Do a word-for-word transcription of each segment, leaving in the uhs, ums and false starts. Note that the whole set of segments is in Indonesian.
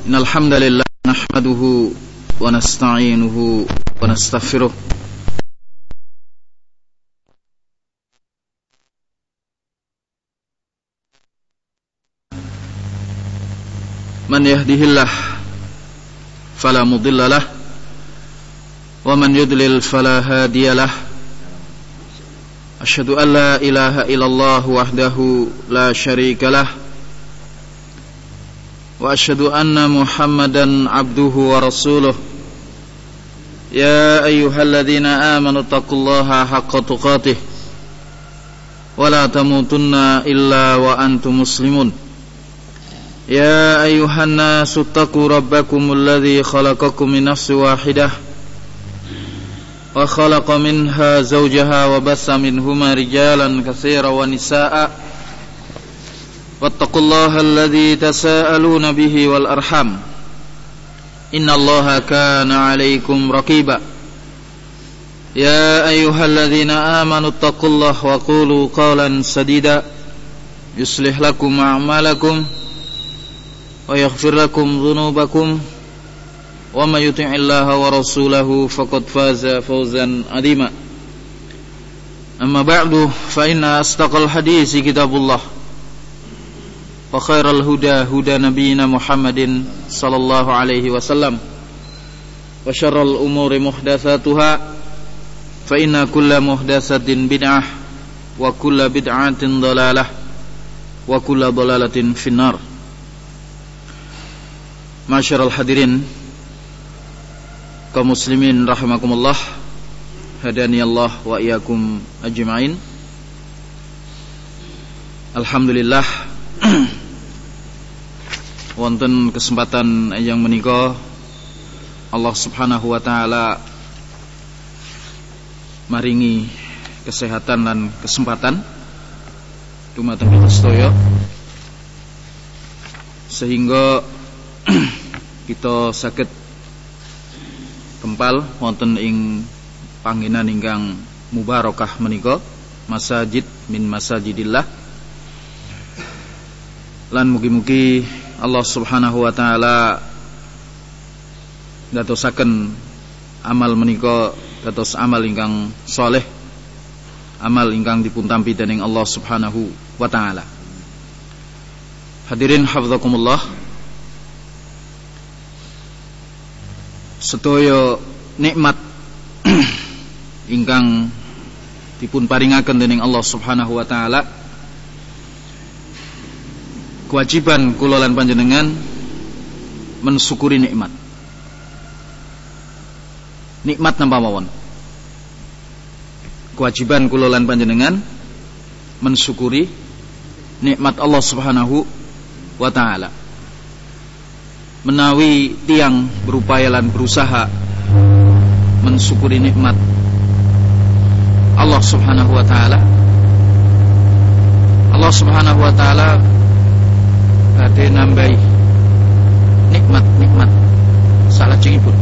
Innal hamdalillah nahmaduhu wa nasta'inuhu wa nastaghfiruh man yahdihillah fala mudilla lah wa man yudlil fala hadiya lah. Asyhadu an la ilaha illallah wahdahu la syarika lah wa asyhadu anna Muhammadan abduhu wa rasuluh. Ya ayyuhalladzina amanu taqullaha haqqa tuqatih wa la tamutunna illa wa antum muslimun. Ya ayyuhan nasu taqu rabbakumul ladzi khalaqakum min nafsin wahidah wa khalaqa minha zawjaha wa bassa minhuma rijalan katsiran wa nisaa'a wattaqullaha alladzi tasaaluna bihi wal arham innallaha kana 'alaikum raqiba. Ya ayyuhalladzina amanu taqullaha wa qulu qawlan sadida yuslih lakum a'malakum wa yaghfir lakum dhunubakum wa may yuti'illaha wa rasulahu faqad faza fawzan 'azima. Amma ba'du, fa inna astaqal hadisi kitabullah wa khairal huda huda nabiyyina Muhammadin sallallahu alaihi wasallam wa syarral umuri muhdatsatuha fa inna kulla muhdatsatin bid'ah wa kulla bid'atin dhalalah wa kulla dhalalatin finnar. Masyaral hadirin kaum muslimin rahimakumullah, hadani Allah wa iyyakum ajma'in. Alhamdulillah wonten kesempatan yang menika Allah Subhanahu wa taala maringi kesehatan dan kesempatan dumateng kita sedaya sehingga kita saged kempal wonten ing panggenan ingkang mubarakah menika, masajid min masajidillah. Lan mugi-mugi Allah Subhanahu wa taala dadosaken amal menika dados amal ingkang saleh, amal ingkang dipuntampi dening Allah Subhanahu wa taala. Hadirin hafizakumullah, sedaya nikmat ingkang dipun paringaken dening Allah Subhanahu wa taala, kewajiban kula lan panjenengan mensyukuri nikmat. Nikmat napa mawon? Kewajiban kula lan panjenengan mensyukuri nikmat Allah Subhanahu wa taala. Menawi tiang berupaya lan berusaha mensyukuri nikmat Allah Subhanahu wa taala, Allah Subhanahu wa taala badhe nambahi nikmat-nikmat salajengipun.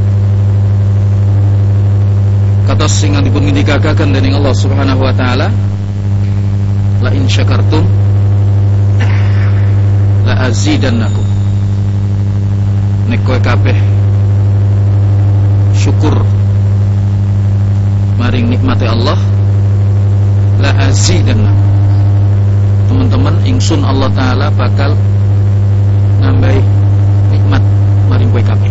Kados sing dipun ngendikaken dening Allah Subhanahu wa taala, la in syakartum la azidannakum. Nek kowe kabeh syukur maring nikmate Allah, la azidannakum, teman-teman ingsun Allah taala bakal nambahi nikmat maring kowe kabeh.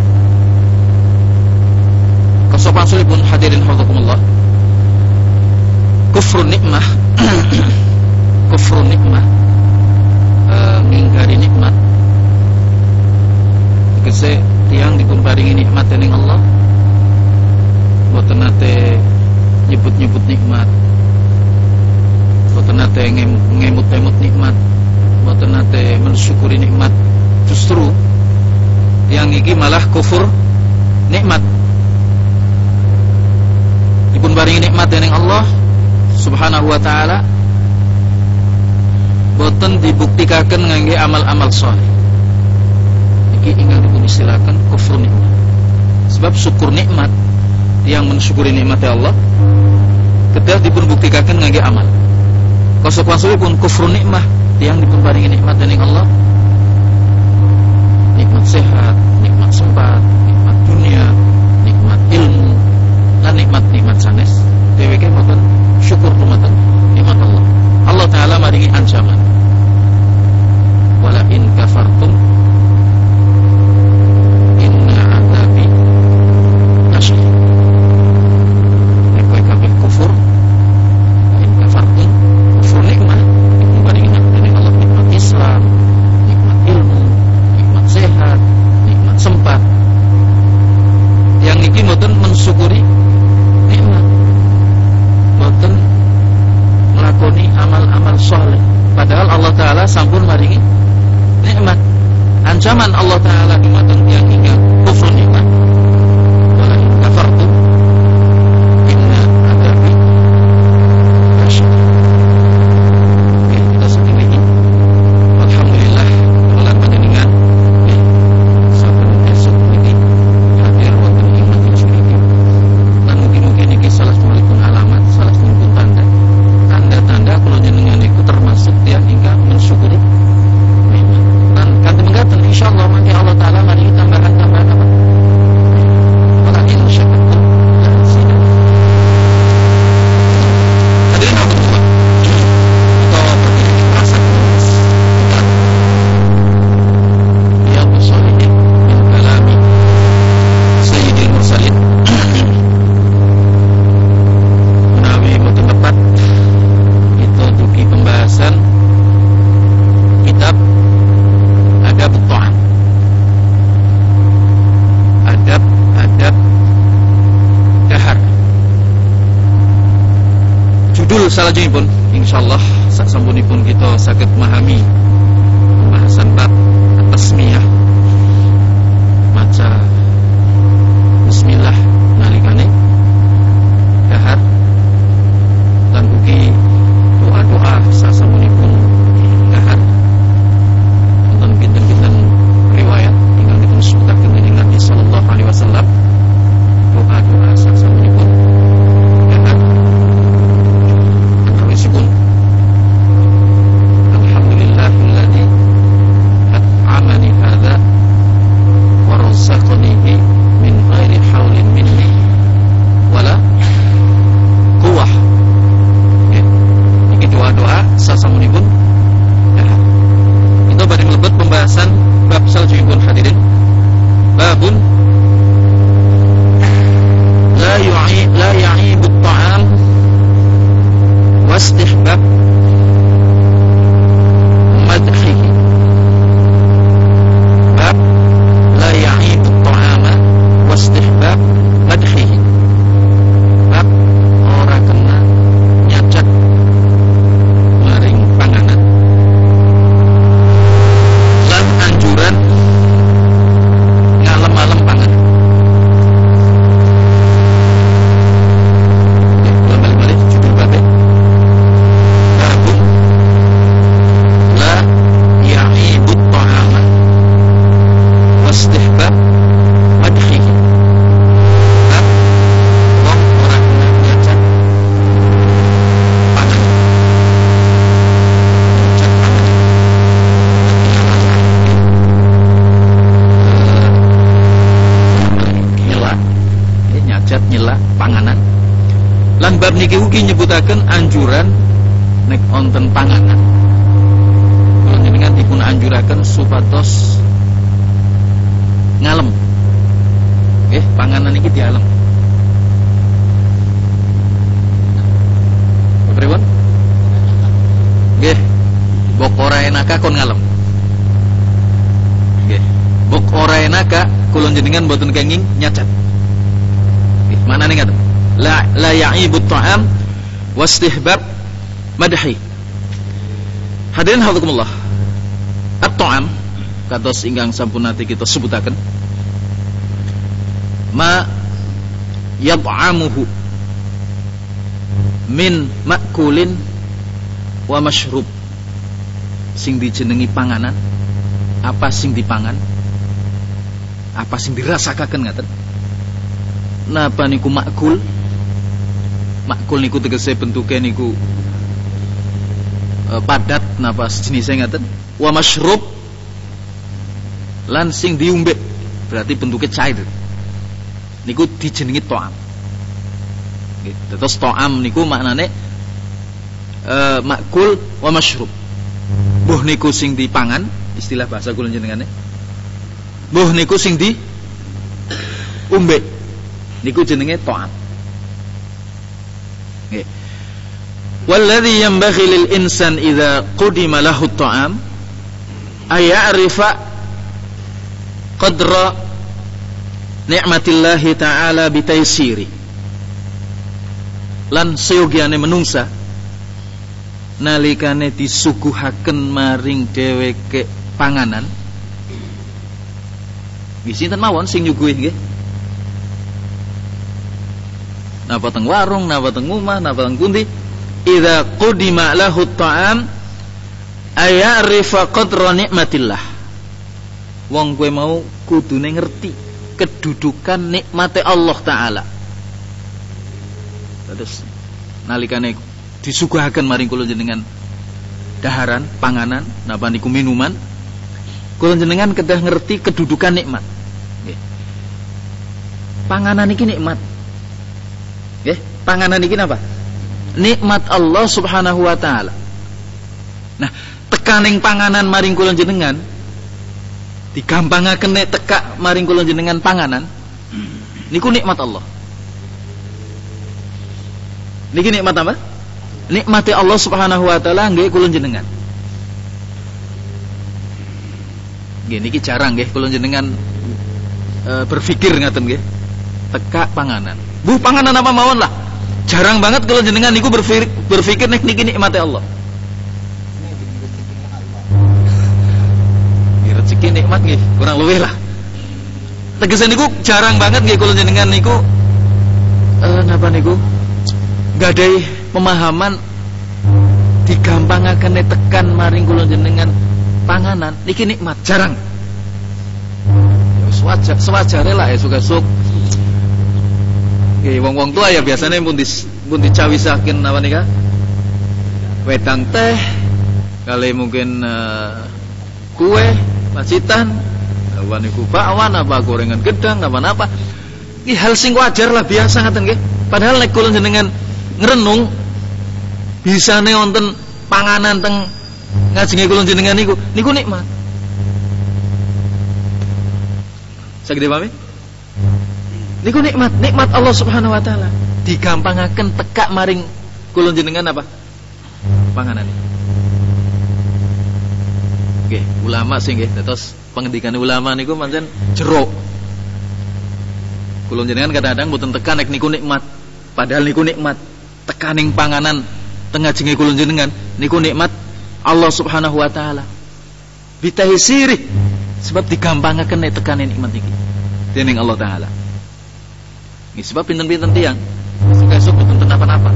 Kasopan sulipun hadirin hafizakumullah, kufrun nikmah kufrun nikmah e, ngingkari nikmat tegese tiyang dipun paringi nikmat dening Allah boten nate nyebut-nyebut nikmat, boten nate ngemut-emut nikmat, boten nate mensyukuri nikmat. Justru yang iki malah kufur nikmat. Dipun paringi nikmat dening Allah Subhanahu wa taala boten dibuktikaken ngangge amal-amal saleh. Iki ingkang dipun istilahaken kufur nikmat. Sebab syukur nikmat, yang mensyukuri nikmatnya Allah kedah dipun buktikaken ngangge amal. Konsekuensipun kufur nikmah, yang dipun paringi nikmat dening Allah, nikmat sehat, nikmat sempat, nikmat dunia, nikmat ilmu, lan nikmat-nikmat sanes dheweke mboten syukur dumateng nikmat Allah. Allah taala maringi ancaman. Wala in kafartum inna 'adzabi lasyadid. Nek kowe kabeh kufur, in kafartum kufur nikmat, iku maringi nikmat Allah, nikmat Islam, nikmat ilmu, nikmat sehat, nikmat sempat. Yang iki mboten mensyukuri nikmat, mboten nglakoni amal-amal saleh, padahal Allah taala sampun maringi nikmat. Ancaman Allah taala dumateng tiyang ingkang kufur nikmat. Wala in kafartum inna 'adzabi lasyadid. Kita sedaya alhamdulillah lan panjenengan saben esuk niki hadir wonten ing majelis niki. Lan mugi-mugi niki salah satupun alamat, salah satupun tanda tanda-tanda kula jenengan iku termasuk tiyang ingkang mensyukuri nikmat. Dan kanthi mengatakan insyaallah mangke Allah taala maringi tambahan-tambahan apa? Wala in syakartum la azidannakum. Hadirin Allah, kita berdiri merasa ya musallin min kalami sayyidil mursalin. Menawi mboten tepat itu dugi pembahasan kitab Adab Ta'am, Adab-adab dahar. Judul salajengipun insyaallah sasampunipun kita saged memahami pembahasan bab tasmiyah, maca bismillah nalikane dahar lan ugi doa-doa sasampunipun dahar. Wonten pinten-pinten riwayat ingkang disebutaken dening Nabi sallallahu alaihi wasallam doa-doa sasampunipun dahar. Antawisipun alhamdulillahilladzi at'amani hadza wa razaqanihi min ghairi haulin minni wala quwwah. Iki doa-doa sasampunipun dahar. Kita badhe mlebet pembahasan bab salajengipun hadirin. Babun la yu'i la ya'ibu at-ta'am wastihbab madhihi. Bab la ya'ibu at-ta'ama wastihbab madhihi. Bab ora kena nyacat maring panganan lan anjuran ngalem-alem pangan. Oke, balik-balik judul babnya. Babun la ya'ibut ta'ama wastihbab madhihi. Bab wong ora kena nyacat pangan. Nyacat pangan. Nyela, ya, nyacat nyela panganan. Lan bab niki ugi nyebutaken anjuran nek wonten panganan. Kula njenengan dipun anjuraken supados ngalem. Nggih, panganan iki dialem. Pripun? Nggih, bok ora enaka kon ngalem. Nggih, bok ora enaka kula njenengan mboten kenging nyacat. Nggih, manane ngaten? La la ya'ibut ta'am wastihbab madhi. Hadirin hafizakumullah. At-ta'am kados ingkang sampun nate kita sebutaken ma yad'amuhu min makulin wa mashrub. Sing dijenengi panganan, apa sing dipangan, apa sing dirasakaken ngaten. Napa niku makul? Makul niku tegese bentuke niku e, padat napa jenisnya ngaten. Wa mashrub lan sing diumbe berarti bentuknya cair. Niku dijenengi ta'am. Nggih, terus ta'am niku maknane e, makul wa masyrub. Mbuh niku sing dipangan, istilah bahasa kula jenengane. Mbuh niku sing di umbe. Niku jenenge ta'am. Nggih. Walladzi yanbaghi lil insan idza qudima lahu at-ta'am aya'rifa qadra ni'matillahi ta'ala bitaysiri. Lan seyogyane menungsa nalikane disuguhaken maring dheweke panganan. Nggih sinten mawon sing nyuguhi nggih? Napa teng warung, napa teng omah, napa teng pundi? Idza qudima lahu at-ta'am aya'rifa qadra nikmatillah. Wong kowe mau kudune ngerti kedudukan nikmate Allah taala. Terus nalikane disuguhaken maring kula jenengan daharan, panganan, napa niku minuman, kula jenengan kedah ngerti kedudukan nikmat. Nggih. Panganan iki nikmat. Nggih, panganan iki napa? Nikmat Allah Subhanahu wa taala. Nah, tekaning panganan maring kula jenengan digampangaken nek tekak maring kula jenengan panganan niku nikmat Allah. Niki nikmat apa? Nikmati Allah Subhanahu wa taala nggih kula jenengan. Nggih niki jarang nggih kula jenengan e, berpikir ngaten nggih. Tekak panganan. Bu panganan apa mawon lah. Jarang banget kula jenengan niku berpikir berpikir nek niki nikmati Allah. Rezeki nikmat nggih, kurang luwih lah. Tegese niku jarang banget nggih kula jenengan niku eh napa niku gadai pemahaman digampangaken tekan maring kula jenengan panganan niki nikmat, jarang. Ya wis wajar, sewajare lah ya suka-suk. Nggih wong-wong tua ya biasanya pun di pun dicawisaken napa nika? Wedang teh, kali mungkin uh, kue macitan, apa niku bakwan, apa gorengan gedang, apa napa. Iki hal sing wajar lah biasa ngaten nggih. Padahal nek kula jenengan ngrenung bisane wonten panganan teng ngajenge kula jenengan niku, niku nikmat. Saged pahami? Niku nikmat, nikmat Allah Subhanahu wa taala. Digampangaken tekak maring kula jenengan apa? Panganan. Nggih, ulama sing nggih terus pengendikane ulama niku pancen jero. Kula jenengan kadang-kadang mboten tekan nek niku nikmat. Padahal niku nikmat. Tekaning panganan teng ngajenge kula jenengan niku nikmat Allah Subhanahu wa taala. Bitahsiri sebab digampangaken nek tekane nikmat iki dening Allah taala. Nggih sebab pinten-pinten tiyang esuk-esuk mboten napa-napa.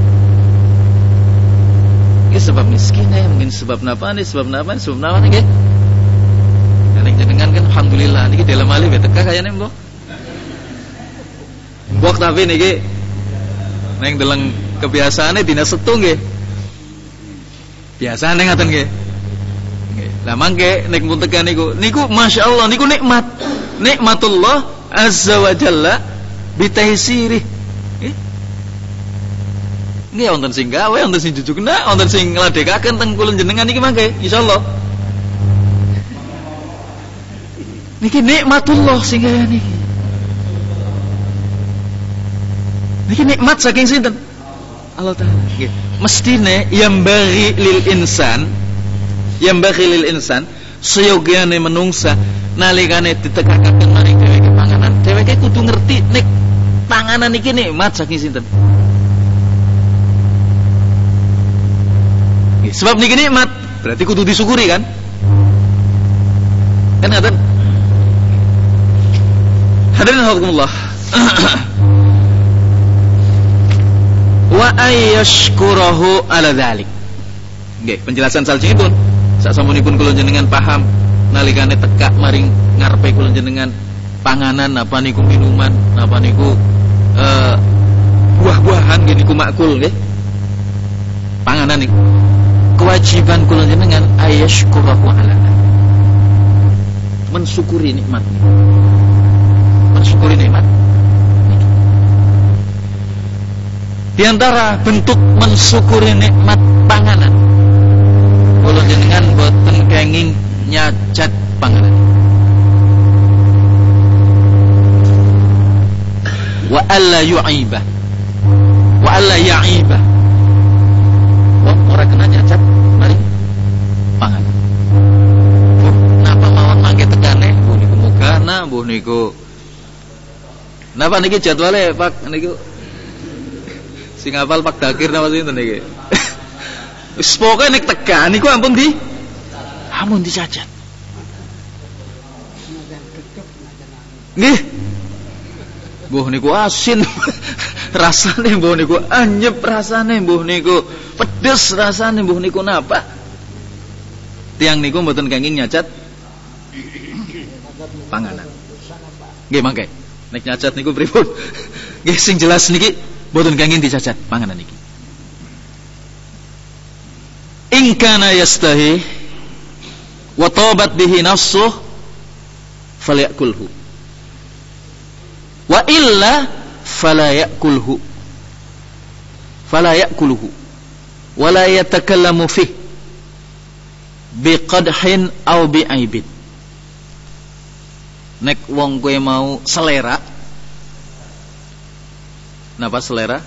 Nggih sebab miskin ya, mungkin sebab napa nih, sebab napa, sebab napa nggih. Nek jenengan kan alhamdulillah niki dalam malih teka kayane mbok. Mbok tapi niki nek deleng kebiasaane dina Setu nggih. Biasane ngaten nggih. Nggih. Lah mangke nek pun tekan niku, niku masyaallah niku nikmat. Nikmatullah azza wa jalla bitahsirih. Nggih. Nggih wonten sing gawe, wonten sing jujugna, wonten sing ngladekaken teng kula jenengan niki mangke insyaallah. Niki nikmatullah sing kaya niki. Niki nikmat saking sinten? Allah taala. Nggih. Mestine yang bagi lil insan, yang bagi lil insan seyogyane menungsa nalikane ditekakaken maring dheweke panganan, dheweke kudu ngerti nek panganan iki nikmat saking sinten. Nggih, sebab niki nikmat, berarti kudu disyukuri kan? Kan ngaten? Hadirin hafizakumullah. Wa ayyashkurahu ala dzalik. Nggih, penjelasan salajengipun sasampunipun kula jenengan paham nalikane tekak maring ngarepe kula jenengan panganan apa niku minuman, apa niku uh, buah-buahan nggih niku makul nggih. Panganan niku kewajiban kula jenengan ayyashkurahu ala dzalik. Mensyukuri nikmat niku. mensyukuri nikmat. Di antara bentuk mensyukuri nikmat panganan, kula jenengan boten kenging nyacat panganan. Wa alla yu'ibah, wa alla ya'ibah. Wong ora kena nyacat mari panganan. Oh, napa mawon mangke tekane mbuh niku mugana mbuh niku. Napa niki jadwale Pak niku? Sing hafal Pak Dakir napa sinten niki? Wis pokoke nek tekan niku ampun di ampun dicacat. Nggih. Mbuh niku asin rasane, mbuh niku anyep rasane, mbuh niku pedes rasane, mbuh niku napa? Tiang niku mboten kenging nyacat panganan. Nggih mangke. Nek nyacat niku pripun? Nggih sing jelas niki mboten kenging dicacat panganan niki. In kana yastahi wa tabat bihi nafsuh falyakulhu. Wa illa fala yakulhu. Fala yakuluhu. Wa la yatakallamu fih biqadhin aw bi'aibin. Nek wong kowe mau selera. Napa selera?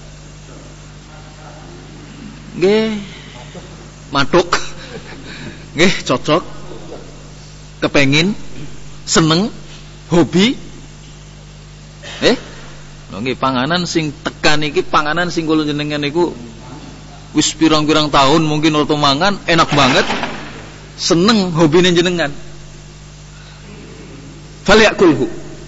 Nggih. Matuk. Nggih, cocok. Kepengin, seneng, hobi. Eh? Lho nggih panganan sing tekan iki panganan sing kula jenengan niku wis pirang-pirang tahun mungkin orto mangan enak banget. Seneng hobine jenengan. Falyakulhu.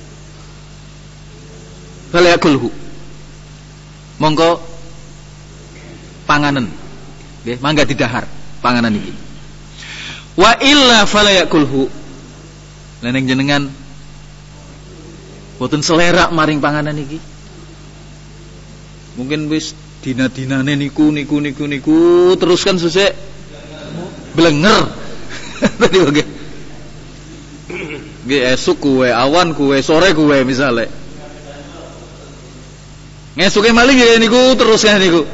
Falyakulhu. Monggo panganan. Nggih, mangga didahar panganan iki. Wa illa falyakulhu. Leneng jenengan boten selera maring panganan iki. Mungkin wis dina-dinane niku niku niku niku terus kan sesek blenger. Tadi nggih. Nggih esuk kuwe, awan kuwe, sore kuwe misale. Ngesuke malih nggih niku terus kan niku.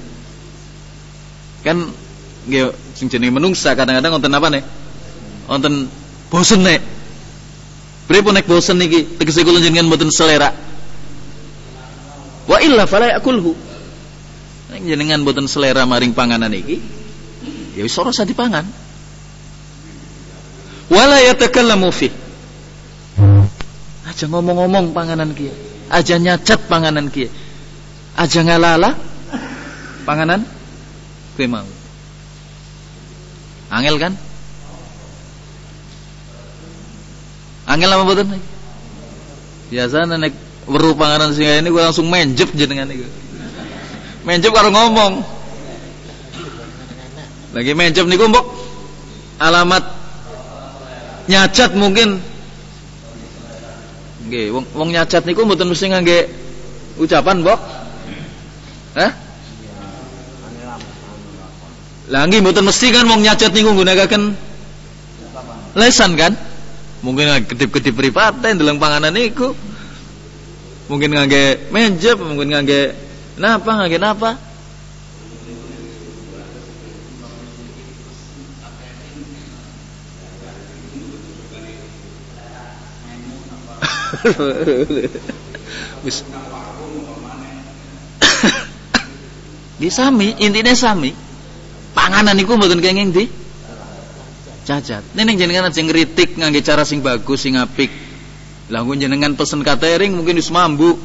Kan nggih sing jenenge menungsa kadang-kadang wonten apa nih? Wonten bosen nek. Pripun nek bosen niki tegese kula jenengan mboten selera. Wa illa fala yakulhu. Nek jenengan mboten selera maring panganan iki, ya wis ora usah dipangan. Wala yatakallamu fi. Aja ngomong-ngomong panganan kiye. Aja nyacat panganan kiye. Aja ngalala panganan kowe mau. Angel kan? Angel apa mboten? Biasane nek weruh panganan sing ini gue langsung menjep jenengan niku. Menjep karo ngomong. Lagi menjep niku mbok alamat nyacat mungkin. Nggih, wong wong nyacat niku mboten mesti ngangge ucapan, Mbok. Hah? Lah nggih mboten mesti kan wong nyacat niku nggunakaken lesan kan? Mungkin kedip-kedip mripate ndeleng panganan niku. Mungkin ngangge menjep, mungkin ngangge napa, ngangge napa. Wis. Di sami, intine sami. Panganan niku mboten kenging di cacat. Neneng jenengan aja ngritik ngangge cara sing bagus, sing apik. Lah nggon jenengan pesen catering mungkin wis mambu.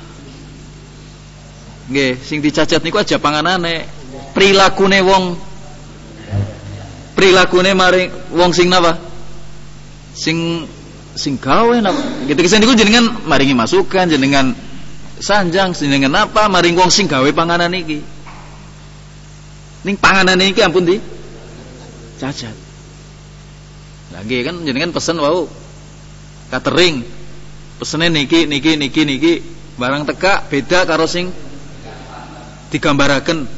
Nggih, sing dicacat niku aja panganane, prilakune wong. Prilakune maring wong sing napa? Sing sing gawe napa? Gitu kesen niku jenengan maringi masukan, jenengan sanjang, jenengan apa maring wong sing gawe panganan iki. Ning panganan iki ampun di cacat. Lagi kan jenengan pesen wau catering. Pesene niki niki niki niki barang teka beda karo sing digambaraken.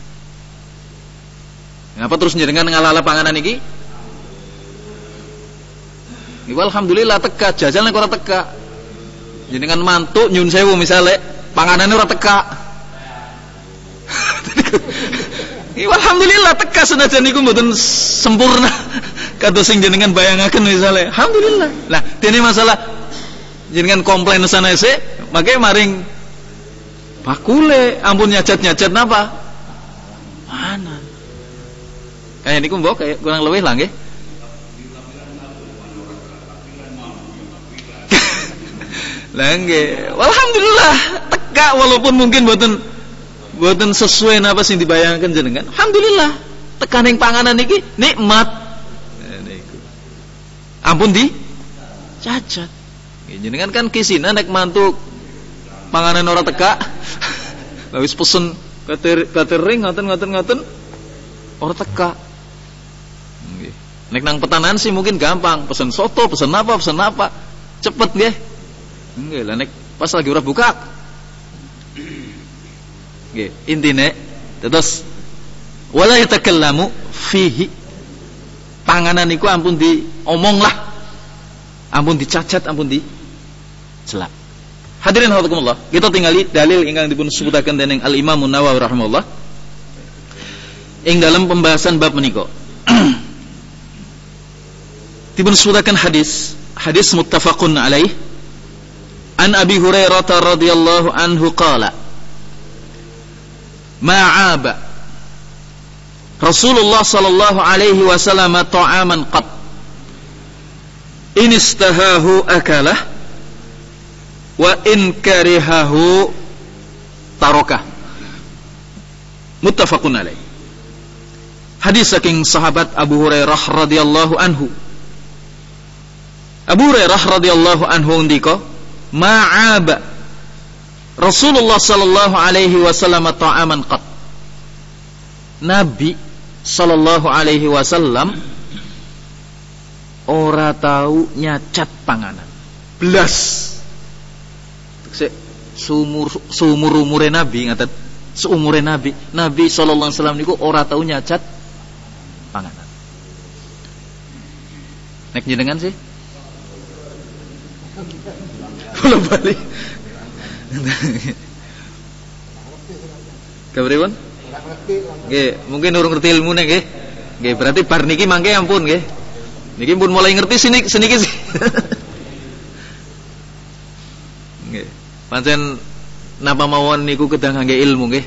Ngapa terus jenengan ngalala panganan iki? Iku alhamdulillah teka, jajal nek ora teka. jenengan mantuk nyun sewu misale panganane ora teka. Alhamdulillah teka senajan niku mboten sempurna kados sing jenengan bayangaken misale. Alhamdulillah. Lah dene masalah jenengan komplain sana sih, makanya maring bakule ampun nyajat-nyajat napa? Mana? Kayak niku mbok kayak kurang luwih lah nggih. Lah nggih, alhamdulillah teka walaupun mungkin mboten mboten sesuai napa sing dibayangkan jenengan. Alhamdulillah tekan ning panganan niki nikmat. Niku. Ampun di cacat. Jenengan kan kisina nek mantuk panganan ora teka. Lah wis pesen catering ngoten-ngoten-ngoten ora teka. Nggih. Nek nang petanan sih mungkin gampang, pesen soto, pesen apa, pesen apa. Cepet nggih. Nggih, lah nek pas lagi ora buka. Nggih, intine terus wala yatakallamu fihi. Panganan niku ampun diomong lah. Ampun dicacat, ampun dicelap. Hadirin rahimakumullah, kita tingali dalil ingkang dipun sebutaken dening Al-Imam An-Nawawi rahimahullah. Ing dalam pembahasan bab menika. Dipun sebutaken hadis, hadis muttafaqun alaih. An Abi Hurairah radhiyallahu anhu qala ma'aba Rasulullah sallallahu alaihi wasallam ta'aman qat in istahahu akalah wa in karihahu tarakah. Muttafaqun alaih. Hadis saking sahabat Abu Hurairah radhiyallahu anhu. Abu Hurairah radhiyallahu anhu ndika ma'aba Rasulullah sallallahu alaihi wasallam ta'aman qat. Nabi sallallahu alaihi wasallam ora tahu nyacat panganan. Belas. Seumur seumur umure Nabi ngaten, seumure Nabi, Nabi sallallahu alaihi wasallam niku ora tahu nyacat panganan. Nek jenengan sih Belum balik. Kabaripun? Nggih, mungkin urung ngerti ilmune nggih. Nggih, berarti bar niki mangke ampun nggih. Niki pun mulai ngerti sini seniki sih. Nggih. Pancen napa mawon niku kedah ngangge ilmu nggih.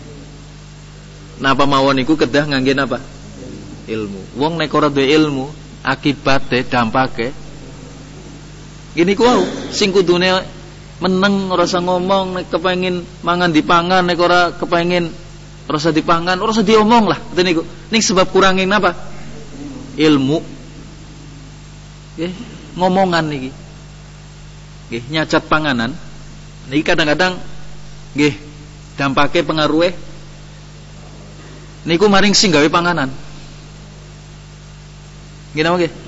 Napa mawon niku kedah ngangge napa? Ilmu. Wong nek ora duwe ilmu, akibate dampake gini ku wau sing kudune meneng ora usah ngomong nek kepengin mangan dipangan nek ora kepengin ora usah dipangan ora usah diomong lah ngoten niku. Ning sebab kurangin napa? Ilmu. Nggih, ngomongan niki. Nggih, nyacat panganan. Niki kadang-kadang nggih dampake pengaruhe niku maring sing gawe panganan. Nggih napa nggih?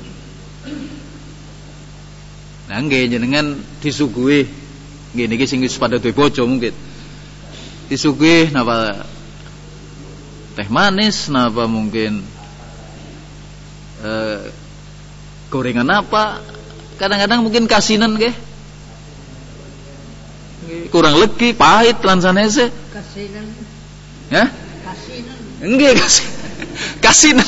Nah nggih jenengan disuguhi nggih niki sing wis padha duwe bojo mungkin. Disuguhi napa teh manis, napa mungkin eh, gorengan apa? Kadang-kadang mungkin kasinan nggih. Kurang legi, pahit lan sanese. Kasinan. Ya? Kasinan. Nggih kasinan. Kasinan.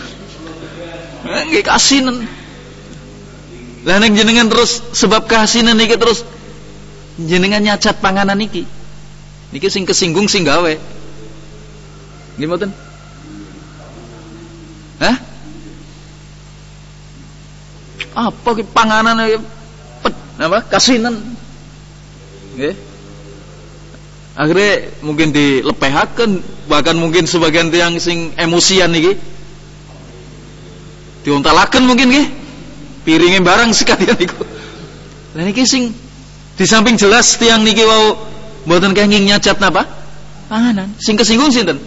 Nggih kasinan. Lah nek jenengan terus sebab kasinan niki terus jenengan nyacat panganan niki. Niki sing kesinggung sing gawe. Nggih mboten? Hah? Apa ki panganan pet apa kasinan? Nggih. Akhirnya mungkin dilepehaken bahkan mungkin sebagian tiang sing emosian niki diontalaken mungkin nggih. Piringnya barang sekalian niku. Lah niki sing di samping jelas tiang niki wau mboten kenging nyacat napa? Panganan. Sing kesinggung sinten?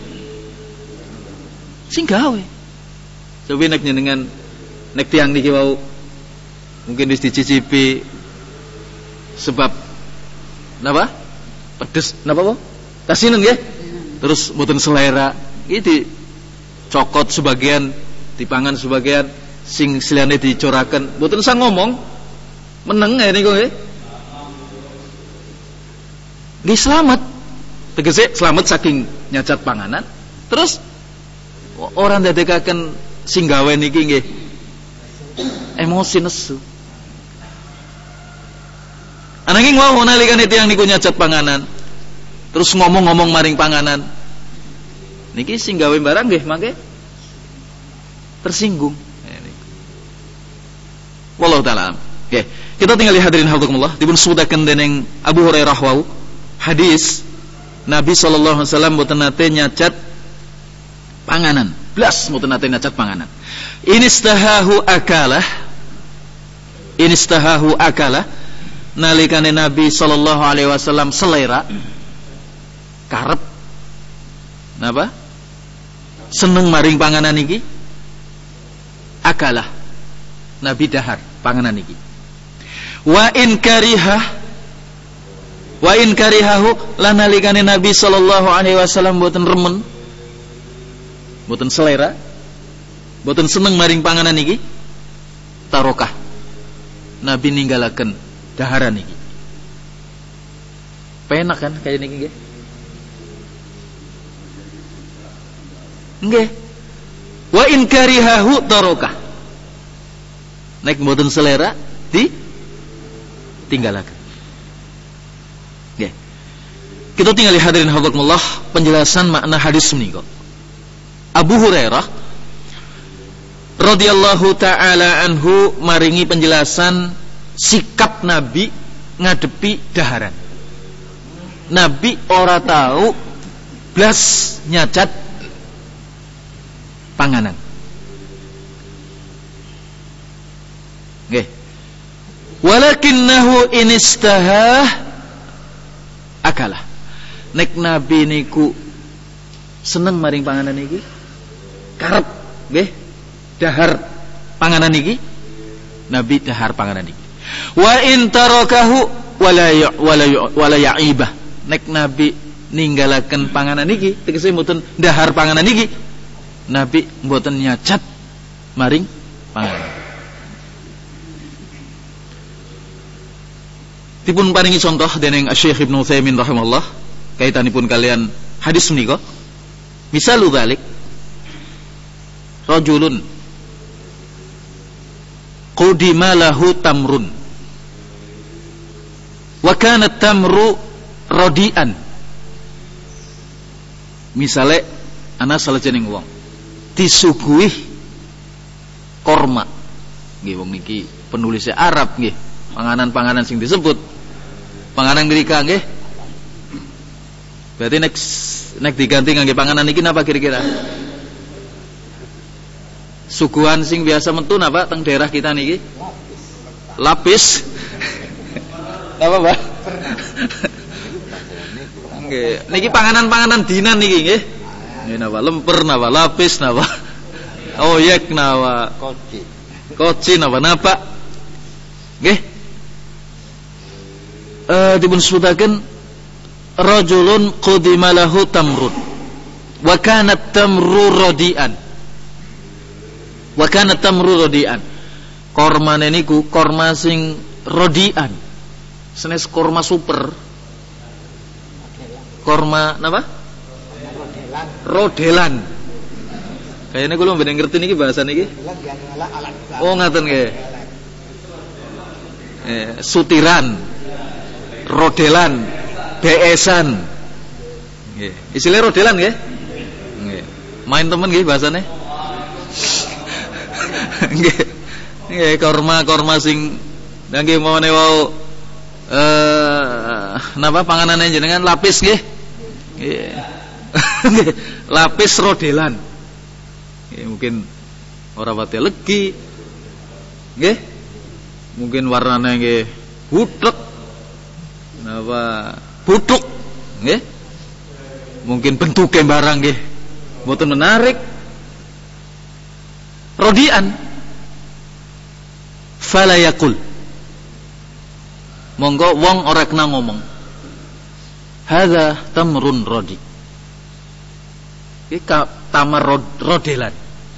Sing gawe. Coba nek jenengan nek tiang niki wau mungkin wis dicicipi sebab napa? Pedes napa po? Kasinan nggih. Terus mboten selera. Iki dicokot sebagian, dipangan sebagian, sing seliyane dicoraken. Mboten usah ngomong. Meneng ya niku nggih. nggih slamet. Tegese slamet saking nyacat panganan. Terus orang ndadekaken sing gawe niki nggih emosi nesu. Ananging wau nalikane tiyang niku nyacat panganan, terus ngomong-ngomong maring panganan, niki sing gawe barang nggih mangke tersinggung. Wallahu taala. Nggih, kita tinggal hadirin hafizakumullah dipun sudaken dening Abu Hurairah wau hadis Nabi sallallahu alaihi wasallam boten nate nyacat panganan. Blas boten nate nyacat panganan. Inistahahu akalah. Inistahahu akalah. Nalikane Nabi sallallahu alaihi wasallam selera karep napa? Seneng maring panganan iki. Akalah. Nabi dahar panganan iki. Wa in karihah wa in karihahu lan nalikane Nabi sallallahu alaihi wasallam boten remen, boten selera, boten seneng maring panganan iki, tarokah. Nabi ninggalaken daharan iki. Penak kan kaya niki nggih? Nggih. Wa in karihahu tarokah. Nek boten selera di tinggalaken. Nggih. Kita tinggal hadirin hafizakumullah penjelasan makna hadis menika. Abu Hurairah radhiyallahu taala anhu maringi penjelasan sikap Nabi ngadepi daharan. Nabi ora tahu blas nyacat panganan. Nggih. Walakinnahu inistahah akalah. Nek Nabi niku seneng maring panganan iki, karep nggih dahar panganan iki, Nabi dahar panganan iki. Wa in tarakahu wala wala wala ya'ibah. Nek Nabi ninggalaken panganan iki, tegese mboten dahar panganan iki, Nabi mboten nyacat maring panganan. Dipun paringi contoh dening Syekh Ibnu Utsaimin rahimahullah kaitanipun kalian hadis menika. Misalu dzalik rajulun qudima lahu tamrun wa kana tamru radian. Misale ana salajenging wong disuguhi korma. Nggih wong niki penulisnya Arab nggih. Panganan-panganan sing disebut panganan mereka nggih. Berarti nek nek diganti ngangge panganan iki napa kira-kira? Suguhan sing biasa metu napa teng daerah kita niki? Lapis. Napa, Pak? Nggih, niki panganan-panganan dinan niki nggih. Nggih napa lemper napa lapis napa? Oyek napa? Koci. Koci napa napa? Nggih. Uh, dipun sebutaken rajulun qudima lahu tamrun wa kana tamru radian wa kana tamru radian. Kormane niku korma sing radian, senes korma super, korma napa? Rodelan. Kayaknya kula mboten ngerti niki bahasa niki. Oh ngaten nggih. Eh, sutiran, rodelan, beesan. Nggih. Istilah rodelan nggih? Nggih. Main temen nggih bahasane? Nggih. Nggih, korma-korma sing nggih mawon wau eh napa panganane jenengan lapis nggih? Nggih. Nggih, lapis rodelan. Nggih, mungkin ora pati legi. Nggih. Mungkin warnanya nggih butek. Napa butuk nggih. Mungkin bentuke barang nggih mboten menarik. Rodian fala yaqul. Monggo wong ora kena ngomong. Hadza tamrun rodi. Iki tamar rodelan.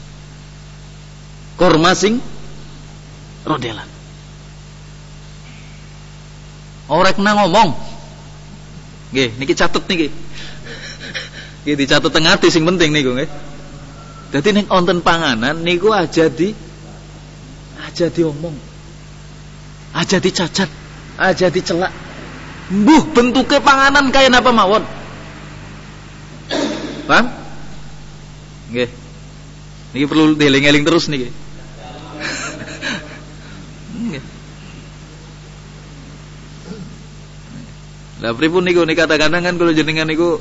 Korma sing rodelan. Ora kena ngomong. Nggih, niki catet niki. Nggih dicatet teng ati sing penting niku nggih. Dadi nek wonten panganan niku aja di aja diomong. Aja dicacat, aja dicelak. Mbuh bentuke panganan kaya napa mawon. Paham? Nggih. Niki perlu dieling-eling terus niki. Nggih. Lah pripun niku nek kadang-kadang kan kula jenengan niku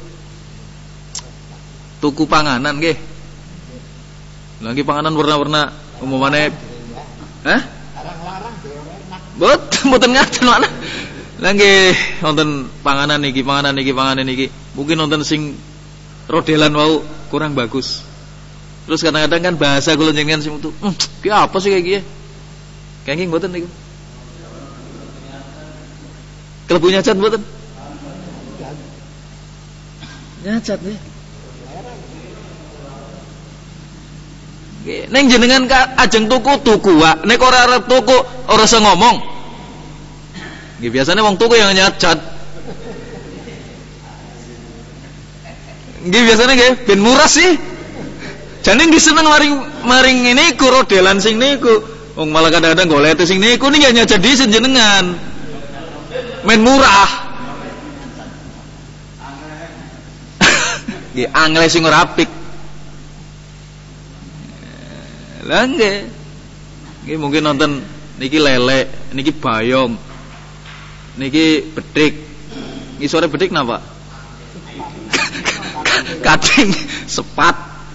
tuku panganan nggih. Lah nggih panganan warna-warna umumane hah? Larang-larang mboten mboten ngaten mana. Lah nggih wonten panganan niki, panganan niki, panganan niki. Mungkin wonten sing rodelan wau kurang bagus. Terus kadang-kadang kan bahasa kula jenengan sing metu, "Hmm, ki apa sih kayak gini?" Kenging mboten niku. Klebu nyacat mboten? Nyacat nih. Neng jenengan ka ajeng tuku tuku wak, nek ora arep tuku ora usah ngomong. Nggih biasane wong tuku yang nyacat. Nggih biasane nggih ben murah sih. Jane nggih seneng maring maring ngene iku rodelan sing niku. Wong malah kadang-kadang golete sing niku niki nyacat disen jenengan. Men murah. Nggih angle sing ora apik. Lah nggih. Nggih mungkin nonton niki lele, niki bayong. Niki bedhik. Ngisore bedhik napa? Kating sepat.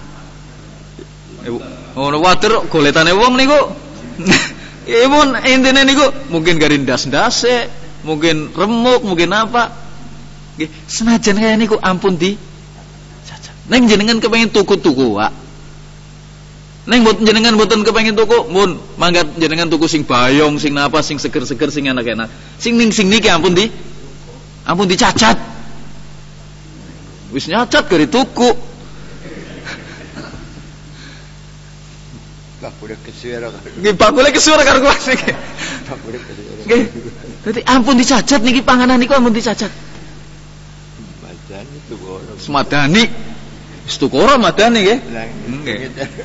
Ono water goletane wong niku. Imun intine niku mungkin garindas-ndase, mungkin remuk, mungkin apa. Nggih, senajan kaya niku ampun di neng jenengan kepengin tuku-tuku wak. Neng mboten jenengan mboten kepengin tuku, mun mangkat jenengan tuku sing bayong, sing napa, sing seger-seger, sing enak-enak. Sing ning sing niki ampun di ampun dicacat. Wis nyacat gari tuku. Bakule kesuara karo. Nggih bakule kesuara karo kuwi niki. Bakule kesuara. Nggih. Dadi ampun dicacat niki panganan niku ampun dicacat. Madani tuku ora. Semadani. Wis tuku ora madani nggih. Nggih.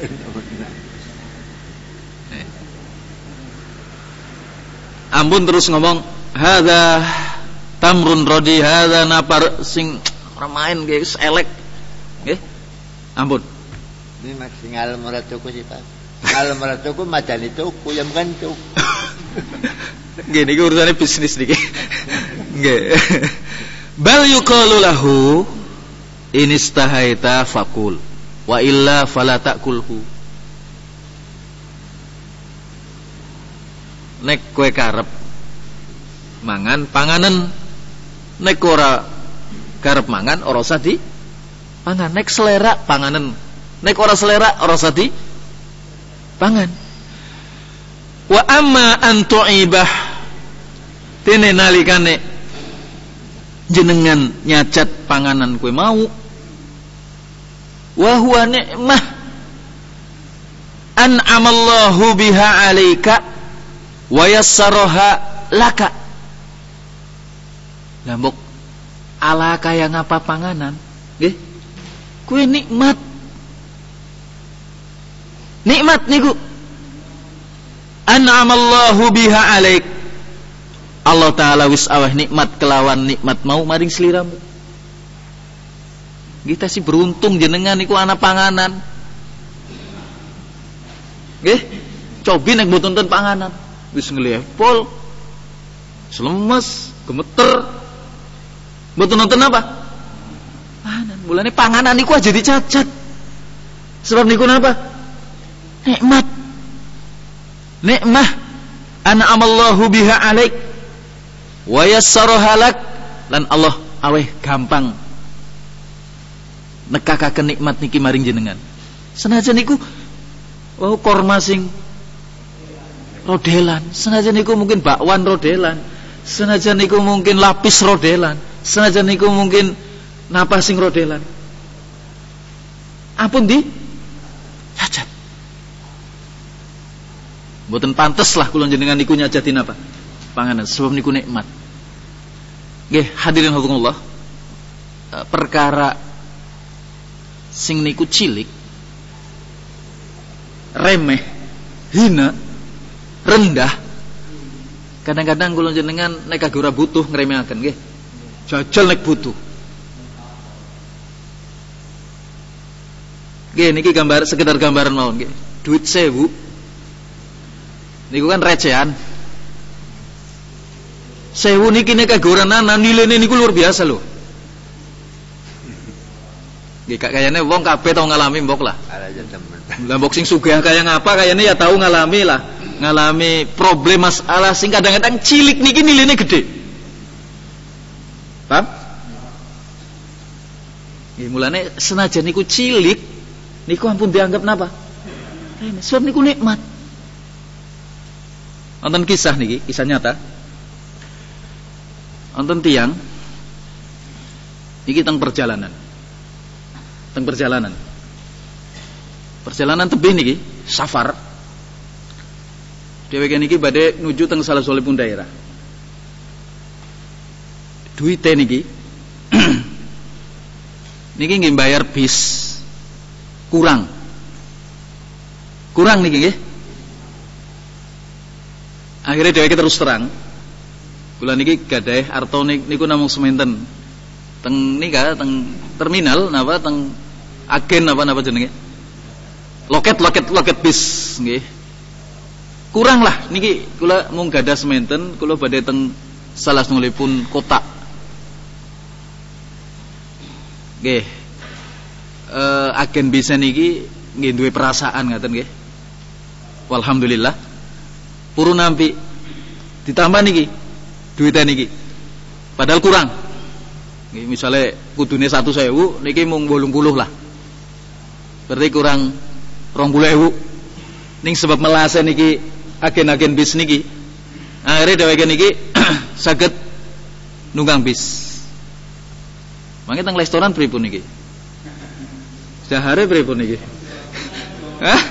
Ampun terus ngomong hadza tamrun rodi hadza napar sing ora main nggih wis elek. Nggih. Ampun. Ini mak sing alem ora tuku sih, Pak. Alem ora tuku madani tuku ya bukan tuku. Nggih niki urusane bisnis niki. Nggih. Bal yuqalu lahu inistahaita faqul wa illa fala takulhu. Nek kowe karep mangan panganan, nek ora karep mangan ora usah di pangan. Nek selera panganan, nek ora selera ora usah di pangan. Wa amma an tu'ibah tene nalikane jenengan nyacat panganan kowe mau wa huwa ni'mah an'amallahu biha 'alaika wa yassaraha laka. Lah mbok ala kaya ngapa panganan nggih kuwi nikmat nikmat niku an'amallahu biha 'alaik Allah Ta'ala wis aweh nikmat kelawan nikmat mau maring sliramu. Kita sih beruntung jenengan niku ana panganan nggih cobi nek mboten wonten panganan wis nglepol slemes gemeter mboten wonten apa panganan. Mulane panganan niku aja dicacat sebab niku napa nikmat nikmah ana amallahu biha alaik wa yassaraha lak lan Allah aweh gampang nekakaken nikmat niki maring jenengan. Senajan niku wau korma sing rodelan, senajan niku mungkin bakwan rodelan, senajan niku mungkin lapis rodelan, senajan niku mungkin napa sing rodelan. Ampun di cacat. Mboten pantes lah kula jenengan niku nyajatin apa? Panganan sebab niku nikmat. Nggih, hadirin hadirullah. perkara sing niku cilik, remeh, hina, rendah, kadang-kadang kula jenengan nek kagak ora butuh ngremehaken nggih. Jajal nek butuh. Nggih niki gambar sekedar gambaran mawon nggih. Duit sewu niku kan recehan. Sewu niki nek kagak ora nana nilene niku luar biasa lho. Nggih kayane wong kabeh tau ngalami mbok lah. Lah mbok sing sugih kaya ngapa kayane ya tau ngalami lah. Ngalami problem masalah sing kadang-kadang cilik niki nilainya gede. Paham? Nggih mulane senajan niku cilik niku ampun dianggap napa? Sebab niku nikmat. Wonten kisah niki, kisah nyata. Wonten tiyang iki teng perjalanan. Teng perjalanan. Perjalanan tebih niki, safar. Dheweke niki badhe nuju teng salah salipun daerah. Duite niki niki nggih bayar bis kurang. Kurang niki nggih. Akhirnya dheweke terus terang. Kula niki gadhahe arta niku namung sementen. Teng nika teng terminal napa teng agen apa napa jenenge? Loket loket loket bis nggih. Kurang lah niki kula mung gadah sementen kula badhe teng salah satunggalipun kota. Nggih. Eh agen bisa niki nggih duwe perasaan ngaten nggih. Walhamdulillah. Purun nampi ditambah niki duite niki. Padahal kurang. Nggih misale kudune satu sewu niki mung wolung puluh lah. Berarti kurang rong puluh ewu. Ning sebab melase niki agen-agen bis niki akhirnya dheweke niki saged nunggang bis. Mangke teng restoran pripun niki? Dahare pripun niki? Hah?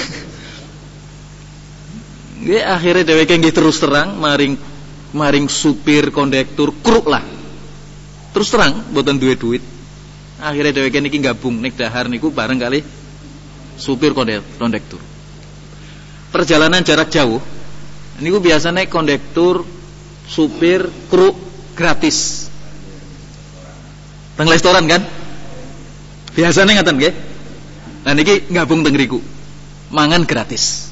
Nggih akhirnya dheweke nggih terus terang maring maring supir kondektur kruk lah. Terus terang mboten duwe duit. Akhirnya dheweke niki gabung nek dahar niku bareng kali supir kondektur. Perjalanan jarak jauh niku biasanya kondektur, supir, kru gratis. Teng restoran kan? Biasanya ngaten nggih. Nah niki gabung teng riku. Mangan gratis.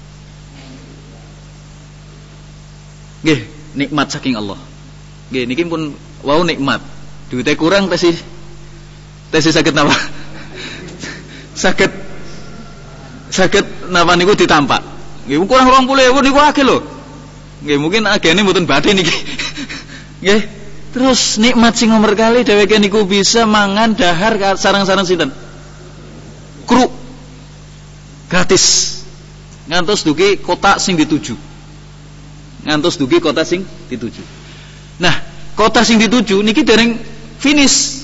Nggih, nikmat saking Allah. Nggih niki pun wau nikmat. Duite kurang tesi tesi saged napa? Saged saged napa niku ditampak. Nggih kurang rong puluh ewu niku akeh lho. Nggih mungkin agene mboten badhe niki. Nggih. Terus nikmat sing nomor kali dheweke niku bisa mangan dahar sareng-sareng sinten? Kru. Gratis. Ngantos dugi kota sing dituju. Ngantos dugi kota sing dituju. Nah, kota sing dituju niki dereng finish.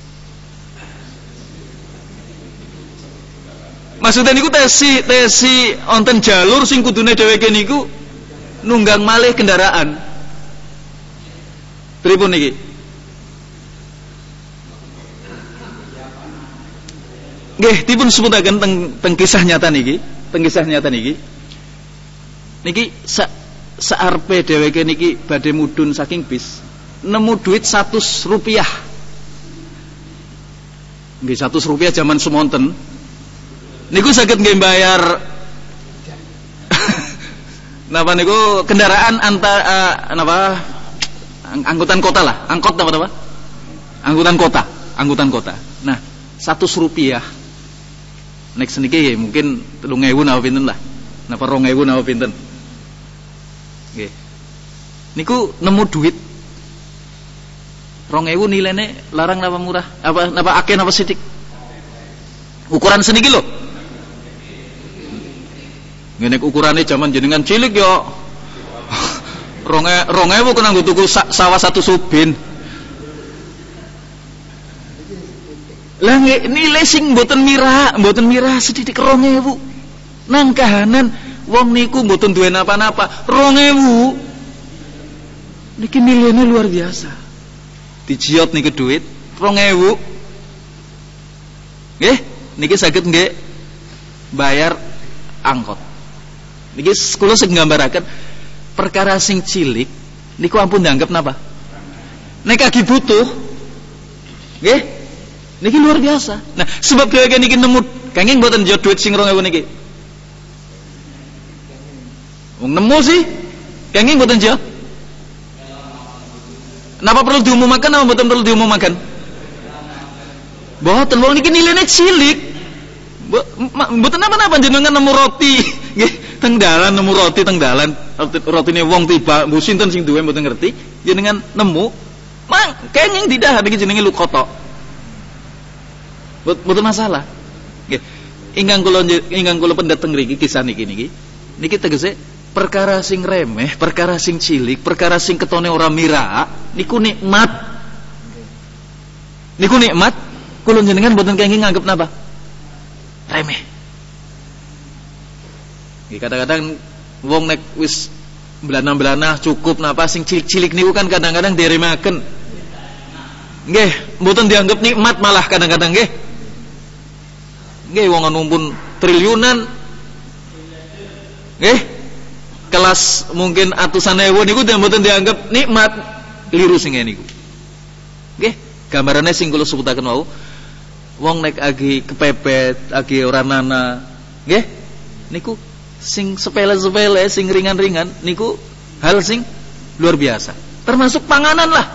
Maksudnya niku tesi tesi onten jalur sing kudune dheweke niku nunggang malih kendaraan. Pripun niki? Nggih, dipun sebutaken teng teng kisah nyata niki, teng kisah nyata niki. Niki sa saarepe dheweke niki badhe mudhun saking bis, nemu duit seratus rupiah. Nggih seratus rupiah zaman semonten. Niku saged nggih bayar napa niku kendaraan antar uh, napa angkutan kota lah, angkot napa napa? Angkutan kota, angkutan kota. Nah, seratus rupiah. Nek seniki mungkin telung ewu napa pinten lah. Napa rong ewu napa pinten. Nggih. Niku nemu duit rong ewu nilainya larang napa murah? Apa napa akeh napa sithik? Ukuran seniki lho. Ngene ukurane zaman jenengan cilik yo. Ronge rongewu kena nggo tuku sawah satu subin. Lah nilai sing mboten mirah, mboten mirah sedidik rong ewu. Nang kahanan wong niku mboten duwe napa-napa, rong ewu. Niki nilainya luar biasa. Dijiot niku duit, rong ewu nggih niki saged nggih bayar angkot. Niki kula sing nggambaraken perkara sing cilik niku ampun dianggap napa? Nek lagi butuh nggih niki luar biasa. Nah, sebab dheweke niki nemu kenging mboten njo duit sing rong ewu niki. Wong nemu sih kenging mboten njo. Napa perlu diumumaken apa mboten perlu diumumaken? Mboten wong niki nilainya cilik. Mboten napa-napa jenengan nemu roti nggih teng dalan nemu roti teng dalan rotine wong tiba mbu sinten sing duwe mboten ngerti jenengan nemu mang kenging didahar iki jenenge lukoto. Mboten masalah. Nggih. Ingkang kula ingkang kula pendet teng mriki kisah niki niki niki tegese perkara sing remeh, perkara sing cilik, perkara sing ketone ora mira, niku nikmat. Niku nikmat, kula jenengan mboten kenging nganggep napa? Remeh. Nggih kadang-kadang wong nek wis belana-belana cukup napa sing cilik-cilik niku kan kadang-kadang diremaken. Nggih, mboten dianggap nikmat malah kadang-kadang nggih. Nggih wong numpun triliunan. Nggih. Kelas mungkin atusan ewu niku mboten dianggap nikmat, keliru sing niku. Nggih, gambarane sing kula sebutaken wau. Wong nek agi kepepet, agi ora nana, nggih, niku sing sepele-sepele, sing ringan-ringan niku hal sing luar biasa. Termasuk panganan lah.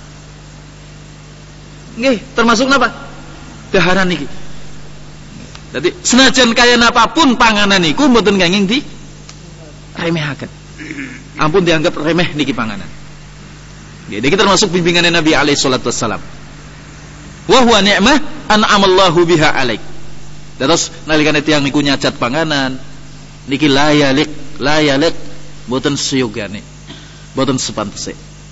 Nggih, termasuk napa? Daharan niki. Jadi senajan kaya apapun panganan niku mboten kenging di remehaken. Ampun dianggap remeh niki panganan. Nggih, niki termasuk bimbingan Nabi alaihi salatu wassalam. Wa huwa ni'mah an'amallahu biha alaik. Terus nalikane tiyang niku nyacat panganan niki la yalik, la yalik mboten seyogane. Mboten sepantese.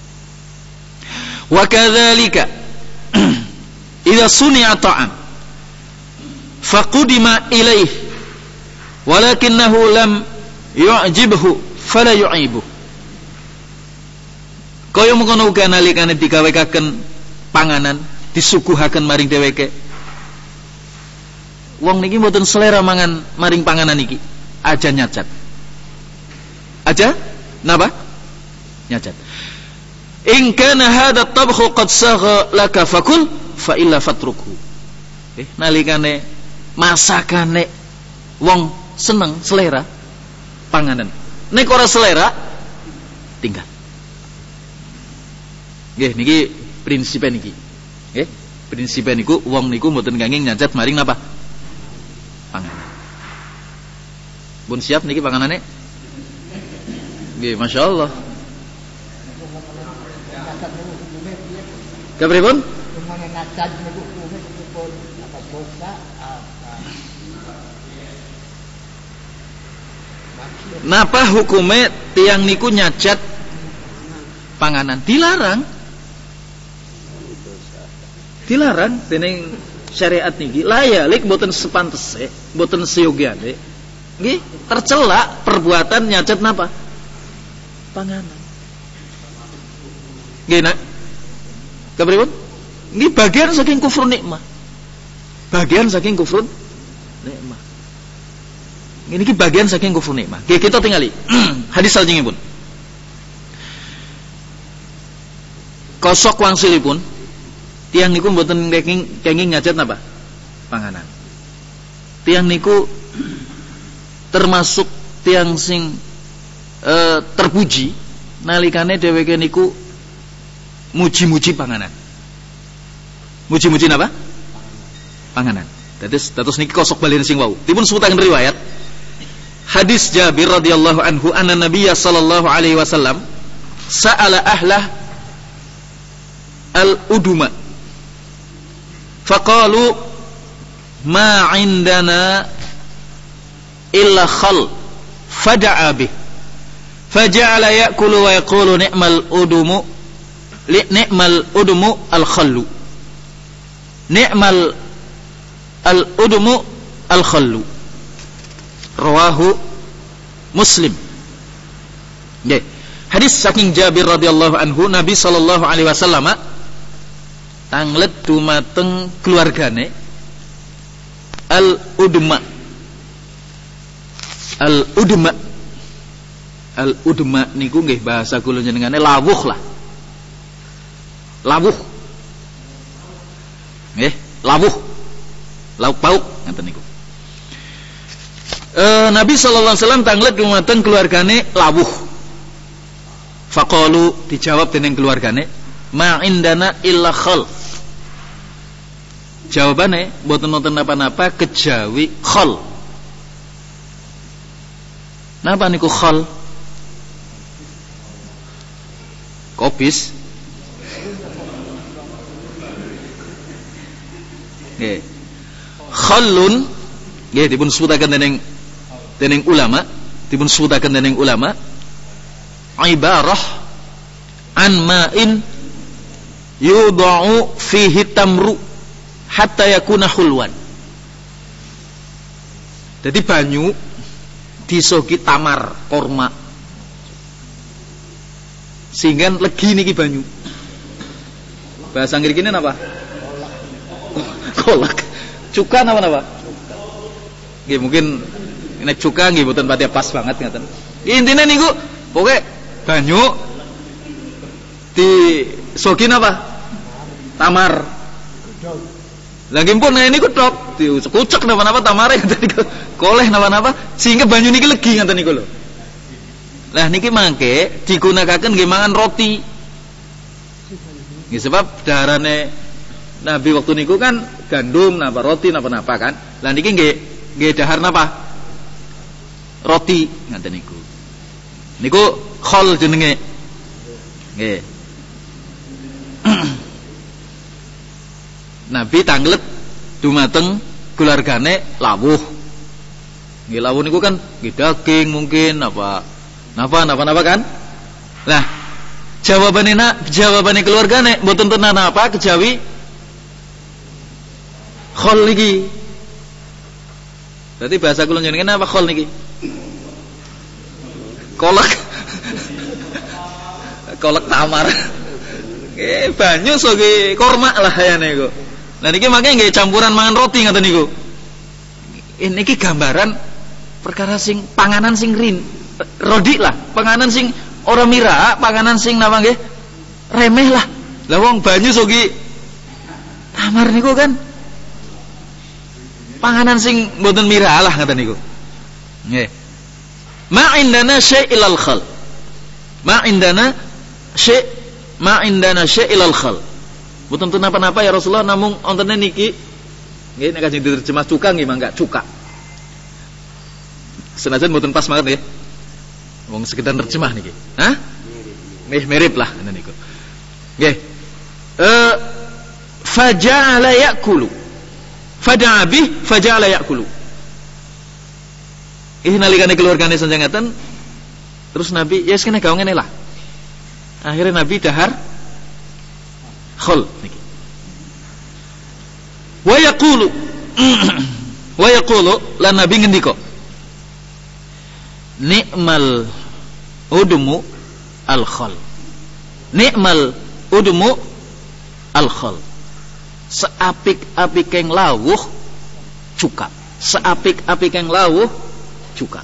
Wa kadzalika idza suni'a ta'am faqudima ilaih walakinahu lam yu'jibhu fala yu'ibu. Kaya mengkono uga nalikane digawekaken panganan disuguhaken maring dheweke. Wong niki mboten selera mangan maring panganan niki, aja nyacat. Aja napa? Nyacat. In kana hadha at-tabkhu qad sagha laka fakul fa illa fatruku. Eh nalikane masakane wong seneng selera panganan. Nek ora selera tinggal. Nggih niki prinsipe niki. Nggih, prinsipe niku wong niku mboten kenging nyacat maring napa? Panganan. Pun siap niki panganane? Nggih, masyaallah. Kapripun? Napa hukume tiang niku nyacat panganan? Dilarang. Dilarang dening syariat niki. Layalik mboten sepantese, mboten seyogane. Nggih, tercela perbuatan nyacat napa? Panganan. Nggih, nak. Kepripun? Nggih bagian saking kufur nikmah. Bagian saking kufur nikmah. Ini ki bagian saking kufur nikmah. Nggih, kita tingali. Hadis salajengipun. Kosok wangsilipun tiang niku mboten kenging kenging nyacat napa? Panganan. Tiang niku termasuk tiang sing e, terpuji nalikane dheweke niku muji-muji panganan. Muji-muji napa? Panganan. Dados dados niki kosok balen sing wau. Dipun sebutaken riwayat hadis Jabir radhiyallahu anhu anna Nabiyya sallallahu alaihi wasallam sa'ala ahlah al-uduma faqalu ma 'indana illa khal fada'a bih faja'ala ya'kulu wa yaqulu ni'mal udumu li ni'mal udumu al-khallu ni'mal al-udumu al-khallu rawahu Muslim. Nggih. Hadis saking Jabir radhiyallahu anhu Nabi sallallahu alaihi wasallam tanglet dumateng keluargane al-udma. Al-udma. Al-udma niku nggih bahasa kula jenengane lawuh lah. Lawuh. Nggih, lawuh. Lauk pauk ngaten niku. E, Nabi sallallahu alaihi wasallam tanglet dumateng keluargane lawuh. Faqalu dijawab dening keluargane, ma indana illa khal. Jawabane mboten wonten napa-napa kejawi khal. Napa niku khal? Kopis. Nggih. Khallun nggih dipun sebutaken dening dening ulama, dipun sebutaken dening ulama ibarah an ma'in yudha'u fihi tamru hatta yakuna khulwan. Jadi banyu disogi tamar korma sehingga legi niki banyu. Bahasa ngriki napa? Kolak. Cuka napa napa? Nggih mungkin nek cuka nggih mboten pati pas banget ngaten. Intine niku pokoke banyu disogi napa? Tamar. Lagi pun nah ini kutok, diucek napa-napa tamare ngaten niku. Koleh napa-napa sehingga banyu niki legi ngaten niku lho. Lah niki mangke digunakaken nggih mangan roti. Nggih sebab darane Nabi waktu niku kan gandum napa roti napa-napa kan. Lah niki nggih nggih dahar napa? Roti ngaten niku. Niku khol jenenge. Nggih. Nabi tanglet dumateng keluargane lawuh. Nggih lawuh niku kan nggih daging mungkin apa napa napa-napa kan. Lah jawabane nak jawabane keluargane mboten tenan apa kejawi khol niki. Berarti bahasa kula njenengan apa khol niki? Kolak. Kolak tamar. Eh banyu soge korma lah ya niku. Lah niki makanya nggih campuran mangan roti ngaten niku. Ini niki gambaran perkara sing panganan sing rin rodi lah, panganan sing ora mira, panganan sing napa nggih? Remeh lah. Lah wong banyu soge tamar niku kan panganan sing mboten mira lah ngaten niku. Nggih. Ma indana syai' ilal khal. Ma indana syai' ma indana syai' ilal khal. Mboten ten napa-napa ya Rasulullah namung ontene niki. Nggih nek kajeng diterjemah cuka nggih mangga cuka. Senajan mboten pas banget nggih. Wong sekedar terjemah niki. Hah? Mirip mirip lah ngene niku. Nggih. Eh faja'ala ya'kulu. Fada'a bih faja'ala ya'kulu. Ih nalikane keluargane sanjangatan terus Nabi ya yes, kene gawe ngene lah. Akhirnya Nabi dahar khul niki. Wa yaqulu wa yaqulu lan Nabi ngendika Ni'mal udmu al-khal. Ni'mal udmu al-khal. Seapik-apik yang lawuh cuka. Seapik-apik yang lawuh cuka.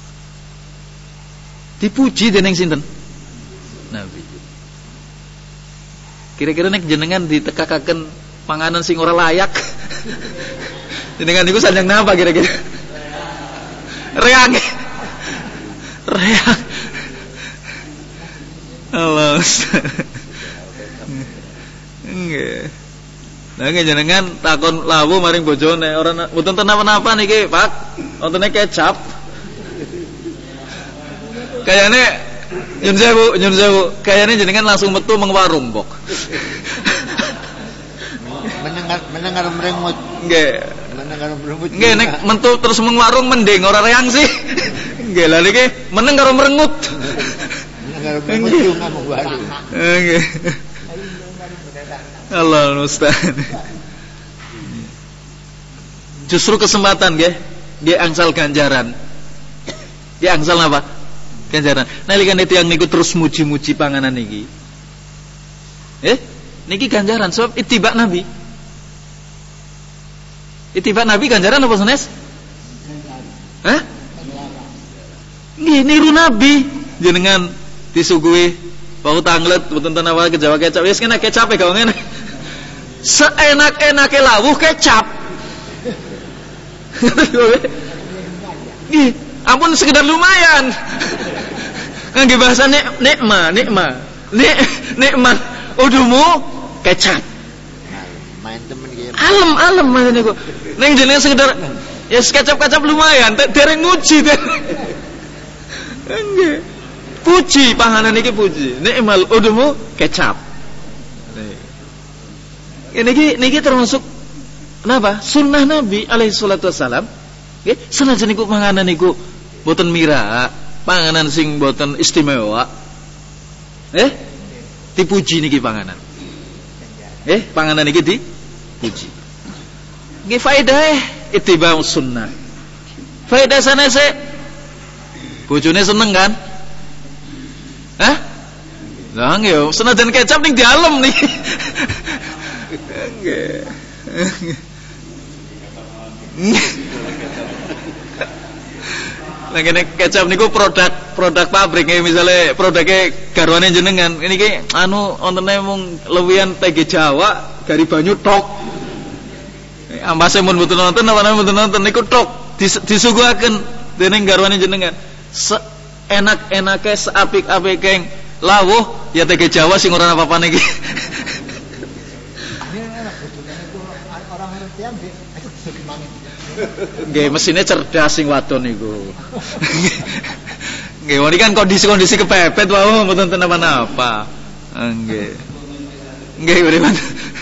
Dipuji dening sinten? Nabi. Kira-kira nek jenengan ditekakaken panganan sing ora layak. Jenengan niku sanjang napa kira-kira? Reang. Reang. Allah. Nggih. Nggih jenengan takon lawu maring bojone ora mboten napa-napa niki, Pak. Wontene kecap. Kayane nyun sewu, nyun sewu. Kayane jenengan langsung metu meng warung, Pok. Mendengar mendengar merengut. Nggih. Mendengar merengut. Nggih nek mentu terus meng warung mending ora reang sih. Nggih lha niki meneng karo merengut. Mendengar merengut yo ngomong warung. Nggih. Allah musta'an. Justru kesempatan nggih, nggih angsal ganjaran. Nggih angsal napa? Ganjaran. Nalikane tiyang niku terus muji-muji panganan niki. Eh, niki ganjaran sebab ittiba Nabi. Ittiba Nabi ganjaran apa sanes? Hah? Nggih niru Nabi jenengan disuguhi bau tanglet mboten ten awal kejawa kecap wis kena kecap e gawe ngene. Seenak-enake lawuh kecap. Nggih, ampun sekedar lumayan. Ngangge bahasa nek nikma, nikma. Nek nikmat udumu kecap. Main temen ki. Alem-alem maksud niku. Ning jenenge sekedar ya kecap-kecap lumayan, dereng nguji teh. Nggih. Puji panganan iki puji. Nikmal udumu kecap. Ini niki niki termasuk napa? Sunnah Nabi alaihi salatu wasalam. Nggih, senajan niku panganan niku boten mira, panganan sing boten istimewa. Eh? Dipuji niki panganan. Eh, panganan niki dipuji. Nggih faedah ittiba sunnah. Faedah sanese bojone seneng kan? Hah? Lah nggih, senajan kecap ning dalem niki. Nggih. Lah kene kecap niku produk produk pabrik nggih misale produke garwane jenengan. Niki anu wontene mung lewian T G Jawa gari banyu tok. Ambase mun mboten nonton apa mboten nonton niku tok disuguhaken dening garwane jenengan. Seenak-enake seapik-apike lawuh ya T G Jawa sing ora apa-apane iki. Nggih, mesine cerdas sing wadon niku. Nggih, wani kan kondisi-kondisi kepepet wae mboten ten apa-apa. Nggih. Nggih, pripun?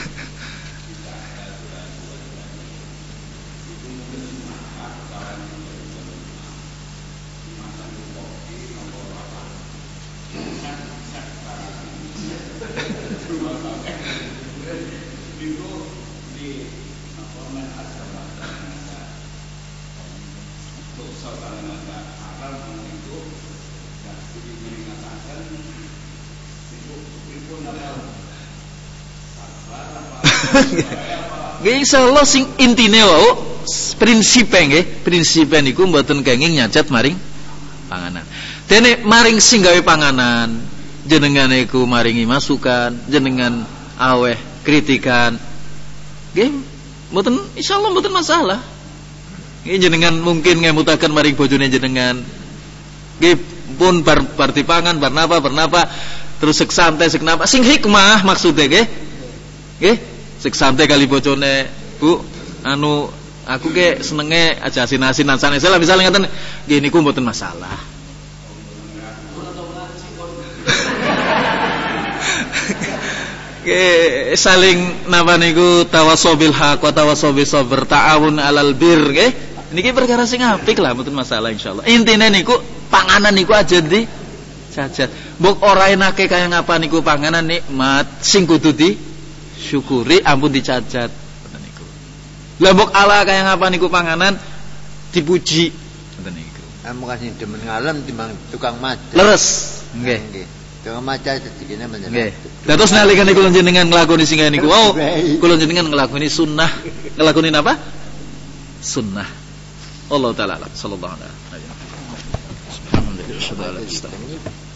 Nggih insyaallah sing intine wae prinsipe nggih, prinsipe niku mboten kenging nyajat maring panganan. Dene maring sing gawe panganan, jenengan niku maringi masukan, jenengan aweh kritikan. Nggih, mboten insyaallah mboten masalah. Nggih jenengan mungkin ngemutaken maring bojone jenengan. Nggih pun bar bar dipangan, bar napa, bar napa, terus sek santai sek napa, sing hikmah maksude nggih. Nggih, sek santai kali bojone, Bu, anu aku ke senenge aja asin-asinan sanese lah misale ngaten. Nggih niku mboten masalah. Nggih saling napa niku tawasobil haq wa tawasobis sabr, ta'awun alal bir nggih. Niki perkara sing apik lah mboten masalah insyaallah. Intine niku panganan niku aja di jajat. Mbok ora enake kaya ngapa niku panganan nikmat sing kudu di syukuri ampun dicacat ngoten niku. Lah mbok ala kaya ngapa niku panganan dipuji ngoten niku. Amu kasih demen ngalem timbang tukang maca. Leres. Nggih. Nggih. Tukang maca sedikine menjen. Nggih. Dados nalika niku jenengan nglakoni sing niku, oh, kula jenengan nglakoni sunnah. Nglakoni apa? Sunnah. Allah taala sallallahu alaihi wasallam. Alhamdulillah.